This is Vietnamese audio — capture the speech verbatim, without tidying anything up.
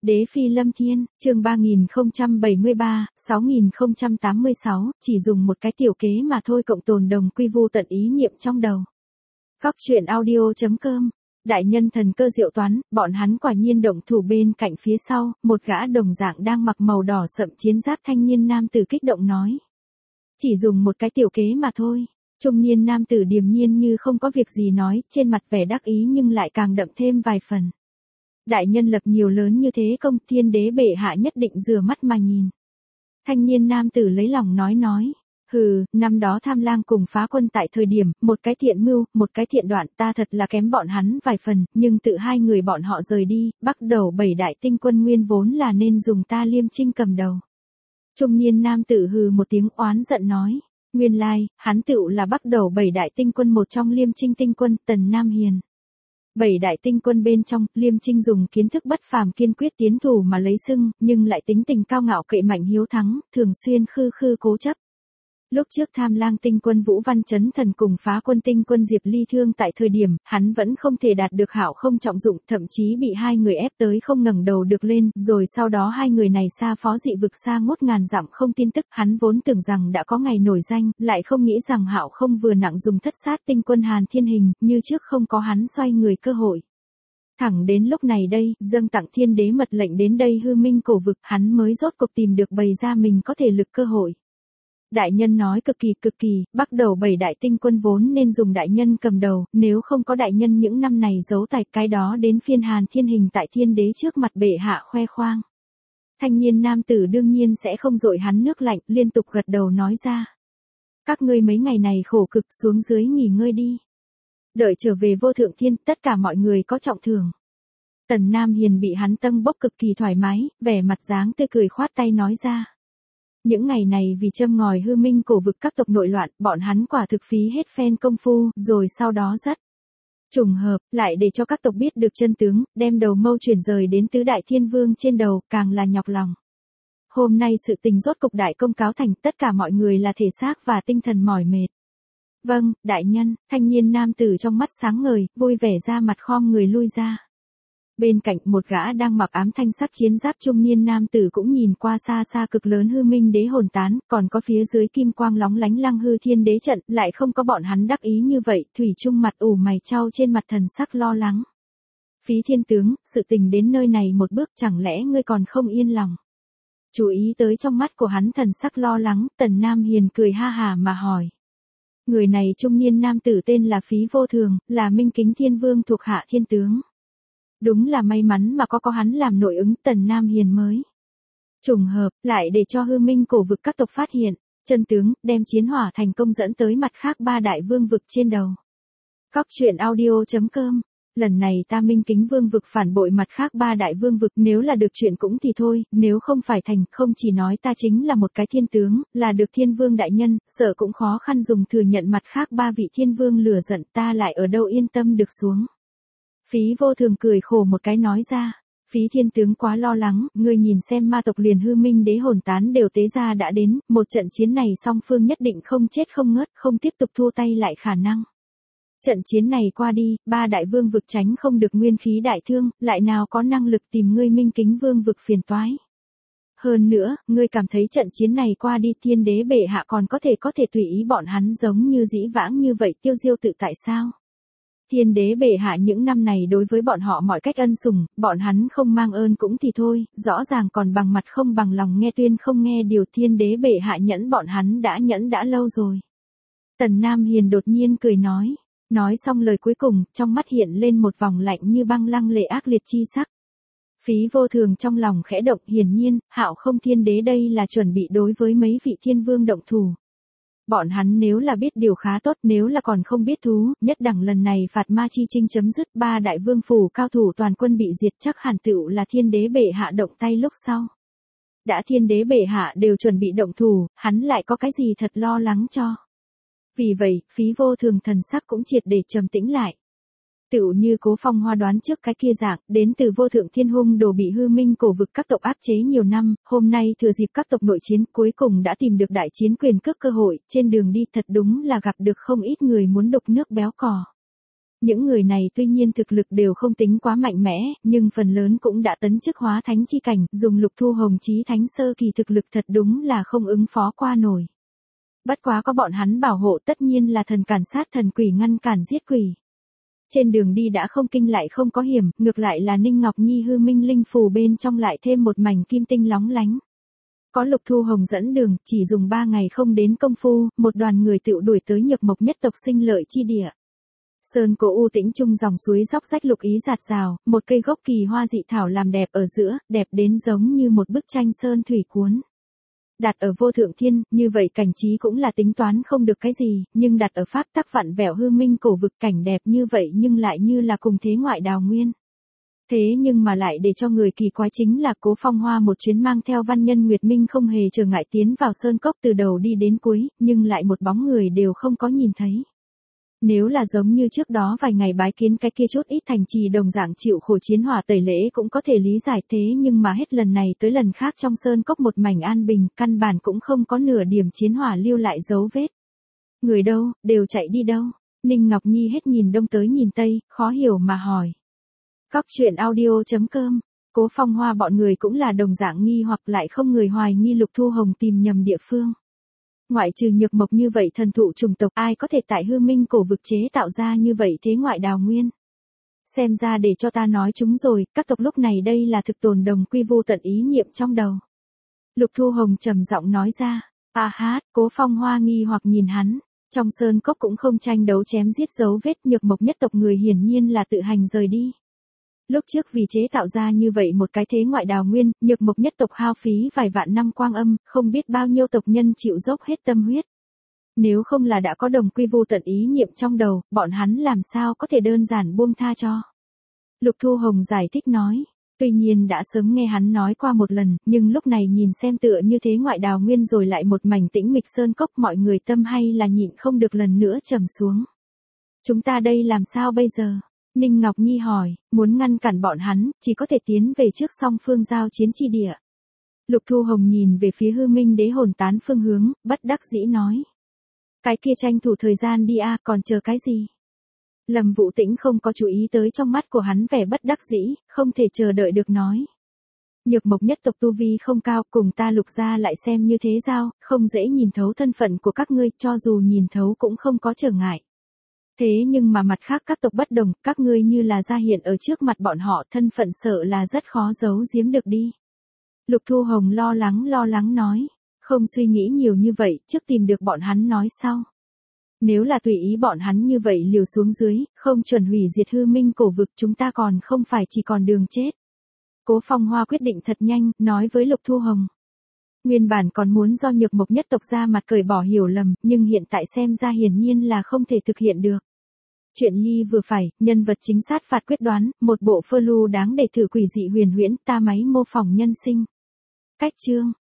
Đế phi lâm thiên, chương ba nghìn không trăm bảy mươi ba, sáu nghìn không trăm tám mươi sáu, chỉ dùng một cái tiểu kế mà thôi cộng tồn đồng quy vu tận ý niệm trong đầu. Góc truyện audio chấm com. Đại nhân thần cơ diệu toán, bọn hắn quả nhiên động thủ. Bên cạnh phía sau, một gã đồng dạng đang mặc màu đỏ sậm chiến giáp thanh niên nam tử kích động nói. Chỉ dùng một cái tiểu kế mà thôi. Trung niên nam tử điềm nhiên như không có việc gì nói, trên mặt vẻ đắc ý nhưng lại càng đậm thêm vài phần. Đại nhân lập nhiều lớn như thế công, thiên đế bệ hạ nhất định rửa mắt mà nhìn. Thanh niên nam tử lấy lòng nói nói. Hừ, năm đó Tham Lang cùng Phá Quân tại thời điểm, một cái thiện mưu, một cái thiện đoạn, ta thật là kém bọn hắn vài phần, nhưng tự hai người bọn họ rời đi, bắt đầu bảy đại tinh quân nguyên vốn là nên dùng ta Liêm Trinh cầm đầu. Trung niên nam tử hừ một tiếng oán giận nói. Nguyên lai, hắn tựu là bắt đầu bảy đại tinh quân một trong Liêm Trinh tinh quân, Tần Nam Hiền. Bảy đại tinh quân bên trong, Liêm Trinh dùng kiến thức bất phàm kiên quyết tiến thủ mà lấy xưng, nhưng lại tính tình cao ngạo cậy mạnh hiếu thắng, thường xuyên khư khư cố chấp. Lúc trước Tham Lang tinh quân Vũ Văn Chấn Thần cùng Phá Quân tinh quân Diệp Ly thương tại thời điểm, hắn vẫn không thể đạt được hảo không trọng dụng, thậm chí bị hai người ép tới không ngẩng đầu được lên, rồi sau đó hai người này xa phó dị vực xa ngút ngàn dặm không tin tức, hắn vốn tưởng rằng đã có ngày nổi danh, lại không nghĩ rằng hảo không vừa nặng dùng thất sát tinh quân Hàn Thiên Hình, như trước không có hắn xoay người cơ hội. Thẳng đến lúc này đây, dâng tặng thiên đế mật lệnh đến đây hư minh cổ vực, hắn mới rốt cuộc tìm được bày ra mình có thể lực cơ hội. Đại nhân nói cực kỳ cực kỳ, bắt đầu bảy đại tinh quân vốn nên dùng đại nhân cầm đầu, nếu không có đại nhân những năm này giấu tài cái đó đến phiên Hàn Thiên Hình tại thiên đế trước mặt bệ hạ khoe khoang. Thanh niên nam tử đương nhiên sẽ không dội hắn nước lạnh, liên tục gật đầu nói ra. Các ngươi mấy ngày này khổ cực xuống dưới nghỉ ngơi đi. Đợi trở về vô thượng thiên, tất cả mọi người có trọng thưởng. Tần Nam Hiền bị hắn tâng bốc cực kỳ thoải mái, vẻ mặt dáng tươi cười khoát tay nói ra. Những ngày này vì châm ngòi hư minh cổ vực các tộc nội loạn, bọn hắn quả thực phí hết phen công phu, rồi sau đó rất trùng hợp, lại để cho các tộc biết được chân tướng, đem đầu mâu chuyển rời đến tứ đại thiên vương trên đầu, càng là nhọc lòng. Hôm nay sự tình rốt cục đại công cáo thành, tất cả mọi người là thể xác và tinh thần mỏi mệt. Vâng, đại nhân, thanh niên nam tử trong mắt sáng ngời, vui vẻ ra mặt khom người lui ra. Bên cạnh một gã đang mặc ám thanh sắc chiến giáp trung niên nam tử cũng nhìn qua xa xa cực lớn hư minh đế hồn tán, còn có phía dưới kim quang lóng lánh lăng hư thiên đế trận, lại không có bọn hắn đắc ý như vậy, thủy chung mặt ủ mày chau trên mặt thần sắc lo lắng. Phí thiên tướng, sự tình đến nơi này một bước chẳng lẽ ngươi còn không yên lòng. Chú ý tới trong mắt của hắn thần sắc lo lắng, Tần Nam Hiền cười ha hà mà hỏi. Người này trung niên nam tử tên là Phí Vô Thường, là Minh Kính Thiên Vương thuộc hạ thiên tướng. Đúng là may mắn mà có có hắn làm nội ứng, Tần Nam Hiền mới trùng hợp, lại để cho hư minh cổ vực các tộc phát hiện, chân tướng, đem chiến hỏa thành công dẫn tới mặt khác ba đại vương vực trên đầu. Góc truyện audio chấm com. Lần này ta Minh Kính vương vực phản bội mặt khác ba đại vương vực, nếu là được chuyện cũng thì thôi, nếu không phải thành, không chỉ nói ta chính là một cái thiên tướng, là được thiên vương đại nhân, sợ cũng khó khăn dùng thừa nhận mặt khác ba vị thiên vương lừa giận, ta lại ở đâu yên tâm được xuống. Phí Vô Thường cười khổ một cái nói ra. Phí thiên tướng quá lo lắng, ngươi nhìn xem ma tộc liền hư minh đế hồn tán đều tế ra đã đến, một trận chiến này song phương nhất định không chết không ngớt, không tiếp tục thua tay lại khả năng. Trận chiến này qua đi, ba đại vương vực tránh không được nguyên khí đại thương, lại nào có năng lực tìm ngươi Minh Kính vương vực phiền toái. Hơn nữa, ngươi cảm thấy trận chiến này qua đi thiên đế bệ hạ còn có thể có thể tùy ý bọn hắn giống như dĩ vãng như vậy tiêu diêu tự tại sao? Thiên đế bệ hạ những năm này đối với bọn họ mọi cách ân sủng, bọn hắn không mang ơn cũng thì thôi, rõ ràng còn bằng mặt không bằng lòng nghe tuyên không nghe điều, thiên đế bệ hạ nhẫn bọn hắn đã nhẫn đã lâu rồi. Tần Nam Hiền đột nhiên cười nói, nói xong lời cuối cùng, trong mắt hiện lên một vòng lạnh như băng lăng lệ ác liệt chi sắc. Phí Vô Thường trong lòng khẽ động, hiển nhiên, hạo không thiên đế đây là chuẩn bị đối với mấy vị thiên vương động thủ. Bọn hắn nếu là biết điều khá tốt, nếu là còn không biết thú, nhất đẳng lần này phạt ma chi chinh chấm dứt, ba đại vương phủ cao thủ toàn quân bị diệt, chắc hẳn tựu là thiên đế bệ hạ động tay lúc sau. Đã thiên đế bệ hạ đều chuẩn bị động thủ, hắn lại có cái gì thật lo lắng cho. Vì vậy, Phí Vô Thường thần sắc cũng triệt để trầm tĩnh lại. Tựu như Cố Phong Hoa đoán trước cái kia dạng, đến từ vô thượng thiên hung đồ bị hư minh cổ vực các tộc áp chế nhiều năm, hôm nay thừa dịp các tộc nội chiến cuối cùng đã tìm được đại chiến quyền cước cơ hội, trên đường đi thật đúng là gặp được không ít người muốn đục nước béo cò. Những người này tuy nhiên thực lực đều không tính quá mạnh mẽ, nhưng phần lớn cũng đã tấn chức hóa thánh chi cảnh, dùng Lục Thu Hồng chí thánh sơ kỳ thực lực thật đúng là không ứng phó qua nổi. Bất quá có bọn hắn bảo hộ tất nhiên là thần cản sát thần quỷ ngăn cản giết quỷ. Trên đường đi đã không kinh lại không có hiểm, ngược lại là Ninh Ngọc Nhi hư minh linh phù bên trong lại thêm một mảnh kim tinh lóng lánh. Có Lục Thu Hồng dẫn đường, chỉ dùng ba ngày không đến công phu, một đoàn người tựu đuổi tới Nhược Mộc nhất tộc sinh lợi chi địa. Sơn cổ u tĩnh trung dòng suối róc rách lục ý giạt rào, một cây gốc kỳ hoa dị thảo làm đẹp ở giữa, đẹp đến giống như một bức tranh sơn thủy cuốn. Đặt ở vô thượng thiên, như vậy cảnh trí cũng là tính toán không được cái gì, nhưng đặt ở pháp tắc vặn vẹo hư minh cổ vực cảnh đẹp như vậy nhưng lại như là cùng thế ngoại đào nguyên. Thế nhưng mà lại để cho người kỳ quái chính là Cố Phong Hoa một chuyến mang theo văn nhân Nguyệt Minh không hề trở ngại tiến vào sơn cốc từ đầu đi đến cuối, nhưng lại một bóng người đều không có nhìn thấy. Nếu là giống như trước đó vài ngày bái kiến cái kia chút ít thành trì đồng dạng chịu khổ chiến hỏa tẩy lễ cũng có thể lý giải thế nhưng mà hết lần này tới lần khác trong sơn cốc một mảnh an bình, căn bản cũng không có nửa điểm chiến hỏa lưu lại dấu vết. Người đâu, đều chạy đi đâu? Ninh Ngọc Nhi hết nhìn đông tới nhìn tây, khó hiểu mà hỏi. Cóc truyện audio chấm com, Cố Phong Hoa bọn người cũng là đồng dạng nghi hoặc lại không người hoài nghi Lục Thu Hồng tìm nhầm địa phương. Ngoại trừ Nhược Mộc như vậy thần thụ trùng tộc ai có thể tại hư minh cổ vực chế tạo ra như vậy thế ngoại đào nguyên. Xem ra để cho ta nói chúng rồi, các tộc lúc này đây là thực tồn đồng quy vu tận ý niệm trong đầu. Lục Thu Hồng trầm giọng nói ra, a hát, Cố Phong Hoa nghi hoặc nhìn hắn, trong sơn cốc cũng không tranh đấu chém giết dấu vết Nhược Mộc nhất tộc người hiển nhiên là tự hành rời đi. Lúc trước vì chế tạo ra như vậy một cái thế ngoại đào nguyên, Nhược Mộc nhất tộc hao phí vài vạn năm quang âm, không biết bao nhiêu tộc nhân chịu dốc hết tâm huyết. Nếu không là đã có đồng quy vu tận ý niệm trong đầu, bọn hắn làm sao có thể đơn giản buông tha cho. Lục Thu Hồng giải thích nói, tuy nhiên đã sớm nghe hắn nói qua một lần, nhưng lúc này nhìn xem tựa như thế ngoại đào nguyên rồi lại một mảnh tĩnh mịch sơn cốc mọi người tâm hay là nhịn không được lần nữa trầm xuống. Chúng ta đây làm sao bây giờ? Ninh Ngọc Nhi hỏi, muốn ngăn cản bọn hắn, chỉ có thể tiến về trước song phương giao chiến chi địa. Lục Thu Hồng nhìn về phía hư minh đế hồn tán phương hướng, bất đắc dĩ nói. Cái kia tranh thủ thời gian đi a, còn chờ cái gì? Lâm Vũ Tĩnh không có chú ý tới trong mắt của hắn vẻ bất đắc dĩ, không thể chờ đợi được nói. Nhược Mộc nhất tộc tu vi không cao, cùng ta Lục gia lại xem như thế giao, không dễ nhìn thấu thân phận của các ngươi, cho dù nhìn thấu cũng không có trở ngại. Thế nhưng mà mặt khác các tộc bất đồng, các ngươi như là ra hiện ở trước mặt bọn họ, thân phận sợ là rất khó giấu giếm được đi. Lục Thu Hồng lo lắng lo lắng nói, không suy nghĩ nhiều như vậy, trước tìm được bọn hắn nói sau. Nếu là tùy ý bọn hắn như vậy liều xuống dưới, không chuẩn hủy diệt hư minh cổ vực chúng ta còn không phải chỉ còn đường chết. Cố Phong Hoa quyết định thật nhanh, nói với Lục Thu Hồng. Nguyên bản còn muốn do Nhược Mộc nhất tộc ra mặt cởi bỏ hiểu lầm, nhưng hiện tại xem ra hiển nhiên là không thể thực hiện được. Chuyện ly vừa phải, nhân vật chính sát phạt quyết đoán, một bộ phơ lưu đáng để thử quỷ dị huyền huyễn, ta máy mô phỏng nhân sinh. Cách chương,